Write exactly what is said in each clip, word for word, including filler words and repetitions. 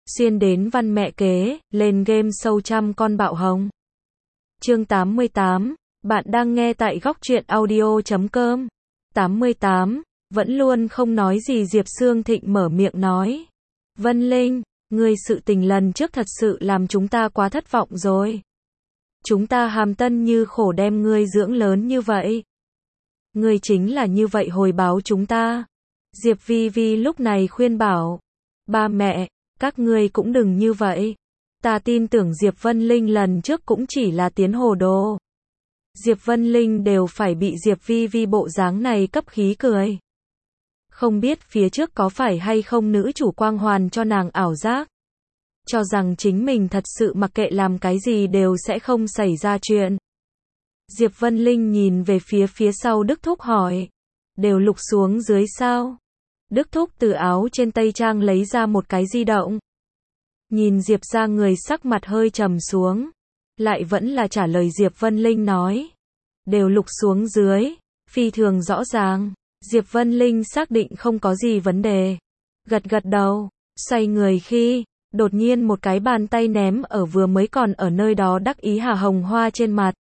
Xuyên đến văn mẹ kế, lên game sâu trăm con bạo hồng. Chương tám mươi tám, bạn đang nghe tại góc truyện audio chấm com. tám mươi tám, vẫn luôn không nói gì Diệp Sương Thịnh mở miệng nói. Vân Linh, ngươi sự tình lần trước thật sự làm chúng ta quá thất vọng rồi. Chúng ta hàm tân như khổ đem ngươi dưỡng lớn như vậy. Ngươi chính là như vậy hồi báo chúng ta. Diệp Vi Vi lúc này khuyên bảo. Ba mẹ, các ngươi cũng đừng như vậy. Ta tin tưởng Diệp Vân Linh lần trước cũng chỉ là tiến hồ đồ. Diệp Vân Linh đều phải bị Diệp Vi Vi bộ dáng này cấp khí cười. Không biết phía trước có phải hay không nữ chủ quang hoàn cho nàng ảo giác. Cho rằng chính mình thật sự mặc kệ làm cái gì đều sẽ không xảy ra chuyện. Diệp Vân Linh nhìn về phía phía sau Đức Thúc hỏi. Đều lục xuống dưới sao? Đức Thúc từ áo trên tây trang lấy ra một cái di động. Nhìn Diệp ra người sắc mặt hơi trầm xuống. Lại vẫn là trả lời Diệp Vân Linh nói. Đều lục xuống dưới. Phi thường rõ ràng. Diệp Vân Linh xác định không có gì vấn đề. Gật gật đầu. Xoay người khi đột nhiên một cái bàn tay ném ở vừa mới còn ở nơi đó đắc ý Hà Hồng Hoa trên mặt.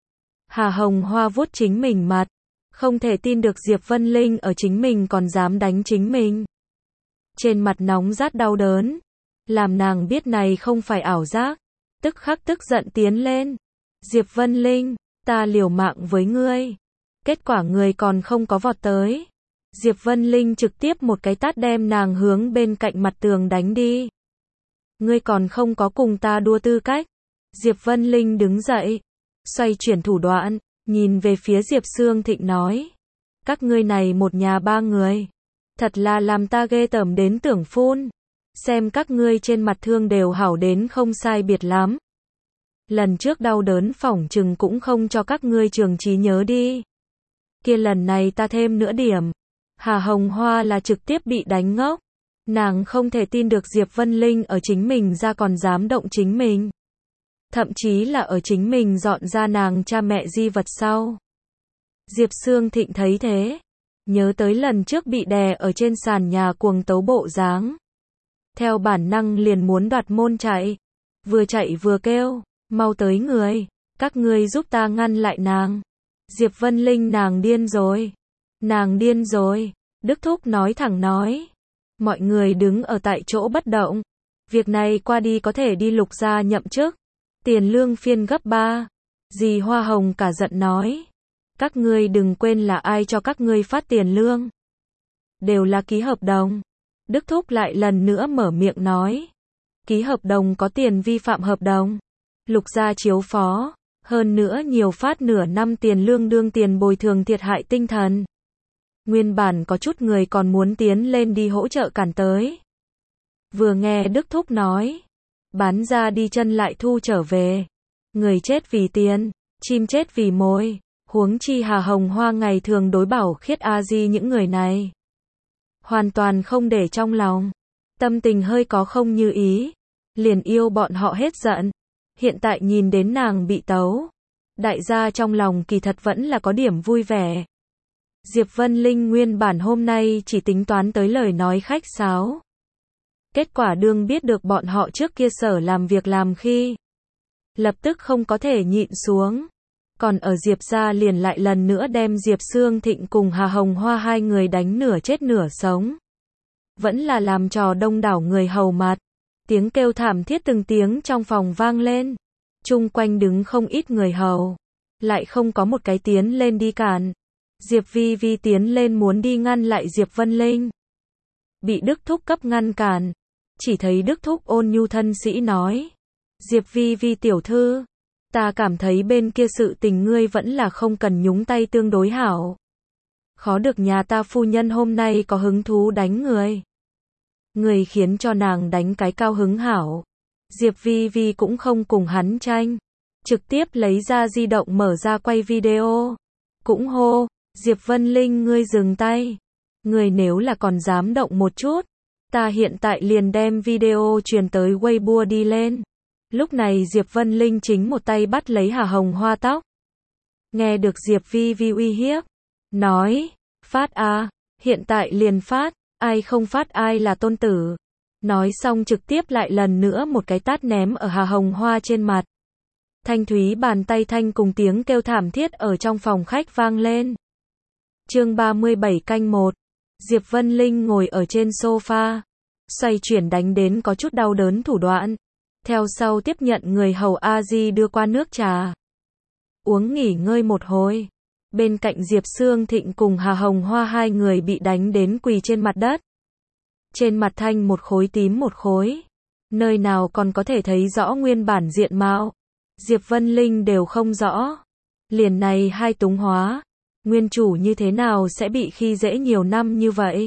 Hà Hồng Hoa vuốt chính mình mặt. Không thể tin được Diệp Vân Linh ở chính mình còn dám đánh chính mình. Trên mặt nóng rát đau đớn. Làm nàng biết này không phải ảo giác. Tức khắc tức giận tiến lên. Diệp Vân Linh, ta liều mạng với ngươi. Kết quả ngươi còn không có vọt tới. Diệp Vân Linh trực tiếp một cái tát đem nàng hướng bên cạnh mặt tường đánh đi. Ngươi còn không có cùng ta đua tư cách. Diệp Vân Linh đứng dậy. Xoay chuyển thủ đoạn. Nhìn về phía Diệp Sương Thịnh nói. Các ngươi này một nhà ba người. Thật là làm ta ghê tởm đến tưởng phun. Xem các ngươi trên mặt thương đều hảo đến không sai biệt lắm. Lần trước đau đớn phỏng chừng cũng không cho các ngươi trường trí nhớ đi. Kia lần này ta thêm nữa điểm. Hà Hồng Hoa là trực tiếp bị đánh ngốc. Nàng không thể tin được Diệp Vân Linh ở chính mình ra còn dám động chính mình. Thậm chí là ở chính mình dọn ra nàng cha mẹ di vật sau. Diệp Sương Thịnh thấy thế. Nhớ tới lần trước bị đè ở trên sàn nhà cuồng tấu bộ dáng. Theo bản năng liền muốn đoạt môn chạy. Vừa chạy vừa kêu. Mau tới người. Các ngươi giúp ta ngăn lại nàng. Diệp Vân Linh nàng điên rồi. Nàng điên rồi. Đức Thúc nói thẳng nói. Mọi người đứng ở tại chỗ bất động. Việc này qua đi có thể đi Lục gia nhậm chức. Tiền lương phiên gấp ba. Dì Hoa Hồng cả giận nói. Các ngươi đừng quên là ai cho các ngươi phát tiền lương. Đều là ký hợp đồng. Đức Thúc lại lần nữa mở miệng nói. Ký hợp đồng có tiền vi phạm hợp đồng. Lục gia chiếu phó. Hơn nữa nhiều phát nửa năm tiền lương đương tiền bồi thường thiệt hại tinh thần. Nguyên bản có chút người còn muốn tiến lên đi hỗ trợ cản tới. Vừa nghe Đức Thúc nói. Bán ra đi chân lại thu trở về. Người chết vì tiền, chim chết vì mồi. Huống chi Hà Hồng Hoa ngày thường đối bảo khiết a di những người này. Hoàn toàn không để trong lòng. Tâm tình hơi có không như ý. Liền yêu bọn họ hết giận. Hiện tại nhìn đến nàng bị tấu. Đại gia trong lòng kỳ thật vẫn là có điểm vui vẻ. Diệp Vân Linh nguyên bản hôm nay chỉ tính toán tới lời nói khách sáo. Kết quả đương biết được bọn họ trước kia sở làm việc làm khi. Lập tức không có thể nhịn xuống. Còn ở Diệp gia liền lại lần nữa đem Diệp Sương Thịnh cùng Hà Hồng Hoa hai người đánh nửa chết nửa sống. Vẫn là làm trò đông đảo người hầu mặt. Tiếng kêu thảm thiết từng tiếng trong phòng vang lên. Chung quanh đứng không ít người hầu. Lại không có một cái tiến lên đi cản. Diệp Vi Vi tiến lên muốn đi ngăn lại Diệp Vân Linh. Bị Đức Thúc cấp ngăn cản. Chỉ thấy Đức Thúc ôn nhu thân sĩ nói. Diệp Vi Vi tiểu thư. Ta cảm thấy bên kia sự tình ngươi vẫn là không cần nhúng tay tương đối hảo. Khó được nhà ta phu nhân hôm nay có hứng thú đánh người. Người khiến cho nàng đánh cái cao hứng hảo. Diệp Vi Vi cũng không cùng hắn tranh. Trực tiếp lấy ra di động mở ra quay video. Cũng hô. Diệp Vân Linh ngươi dừng tay. Ngươi nếu là còn dám động một chút. Ta hiện tại liền đem video truyền tới Weibo đi lên. Lúc này Diệp Vân Linh chính một tay bắt lấy Hà Hồng Hoa tóc. Nghe được Diệp Vi Vi uy hiếp. Nói. Phát à. Hiện tại liền phát. Ai không phát ai là tôn tử. Nói xong trực tiếp lại lần nữa một cái tát ném ở Hà Hồng Hoa trên mặt. Thanh thúy bàn tay thanh cùng tiếng kêu thảm thiết ở trong phòng khách vang lên. Chương ba mươi bảy canh một. Diệp Vân Linh ngồi ở trên sofa, xoay chuyển đánh đến có chút đau đớn thủ đoạn. Theo sau tiếp nhận người hầu A Di đưa qua nước trà. Uống nghỉ ngơi một hồi. Bên cạnh Diệp Sương Thịnh cùng Hà Hồng Hoa hai người bị đánh đến quỳ trên mặt đất. Trên mặt thanh một khối tím một khối. Nơi nào còn có thể thấy rõ nguyên bản diện mạo. Diệp Vân Linh đều không rõ. Liền này hai túng hóa. Nguyên chủ như thế nào sẽ bị khi dễ nhiều năm như vậy?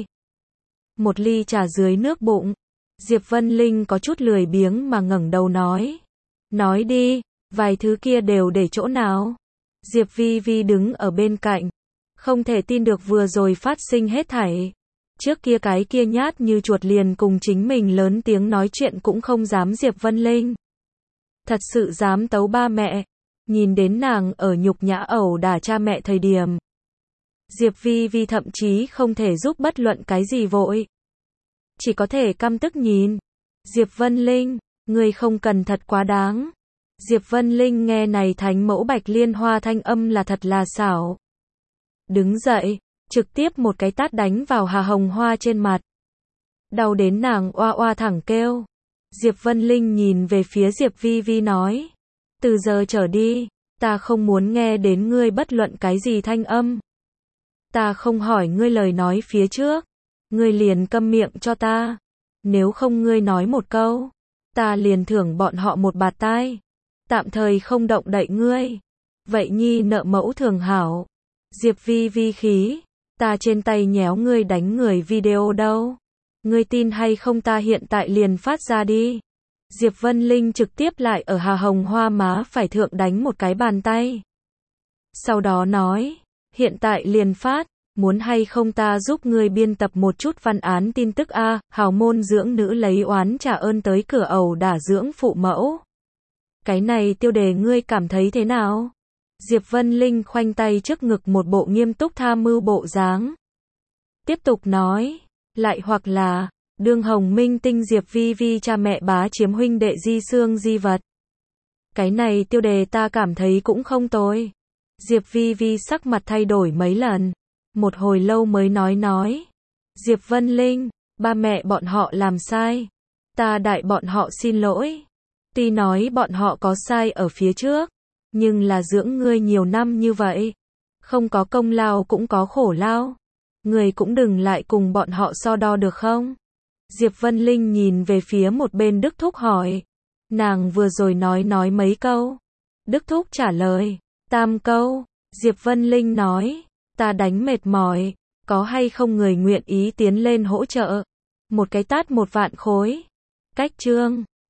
Một ly trà dưới nước bụng. Diệp Vân Linh có chút lười biếng mà ngẩng đầu nói. Nói đi, vài thứ kia đều để chỗ nào? Diệp Vi Vi đứng ở bên cạnh. Không thể tin được vừa rồi phát sinh hết thảy. Trước kia cái kia nhát như chuột liền cùng chính mình lớn tiếng nói chuyện cũng không dám Diệp Vân Linh. Thật sự dám tấu ba mẹ. Nhìn đến nàng ở nhục nhã ẩu đả cha mẹ thời điểm. Diệp Vi Vi thậm chí không thể giúp bất luận cái gì vội. Chỉ có thể căm tức nhìn. Diệp Vân Linh, ngươi không cần thật quá đáng. Diệp Vân Linh nghe này thánh mẫu Bạch Liên Hoa thanh âm là thật là xảo. Đứng dậy, trực tiếp một cái tát đánh vào Hà Hồng Hoa trên mặt. Đau đến nàng oa oa thẳng kêu. Diệp Vân Linh nhìn về phía Diệp Vi Vi nói. Từ giờ trở đi, ta không muốn nghe đến ngươi bất luận cái gì thanh âm. Ta không hỏi ngươi lời nói phía trước. Ngươi liền câm miệng cho ta. Nếu không ngươi nói một câu, ta liền thưởng bọn họ một bạt tai. Tạm thời không động đậy ngươi. Vậy nhi nợ mẫu thường hảo. Diệp Vi Vi khí. Ta trên tay nhéo ngươi đánh người video đâu. Ngươi tin hay không ta hiện tại liền phát ra đi. Diệp Vân Linh trực tiếp lại ở Hà Hồng Hoa má phải thượng đánh một cái bàn tay. Sau đó nói. Hiện tại liền phát. Muốn hay không ta giúp ngươi biên tập một chút văn án tin tức a, hào môn dưỡng nữ lấy oán trả ơn tới cửa ẩu đả dưỡng phụ mẫu. Cái này tiêu đề ngươi cảm thấy thế nào? Diệp Vân Linh khoanh tay trước ngực một bộ nghiêm túc tham mưu bộ dáng. Tiếp tục nói, lại hoặc là, đương hồng minh tinh Diệp Vi Vi cha mẹ bá chiếm huynh đệ di xương di vật. Cái này tiêu đề ta cảm thấy cũng không tồi. Diệp Vi Vi sắc mặt thay đổi mấy lần. Một hồi lâu mới nói nói. Diệp Vân Linh, ba mẹ bọn họ làm sai. Ta đại bọn họ xin lỗi. Tuy nói bọn họ có sai ở phía trước. Nhưng là dưỡng ngươi nhiều năm như vậy. Không có công lao cũng có khổ lao. Ngươi cũng đừng lại cùng bọn họ so đo được không? Diệp Vân Linh nhìn về phía một bên Đức Thúc hỏi. Nàng vừa rồi nói nói mấy câu. Đức Thúc trả lời. Tam câu. Diệp Vân Linh nói. Ta đánh mệt mỏi, có hay không người nguyện ý tiến lên hỗ trợ? Một cái tát một vạn khối. Cách chương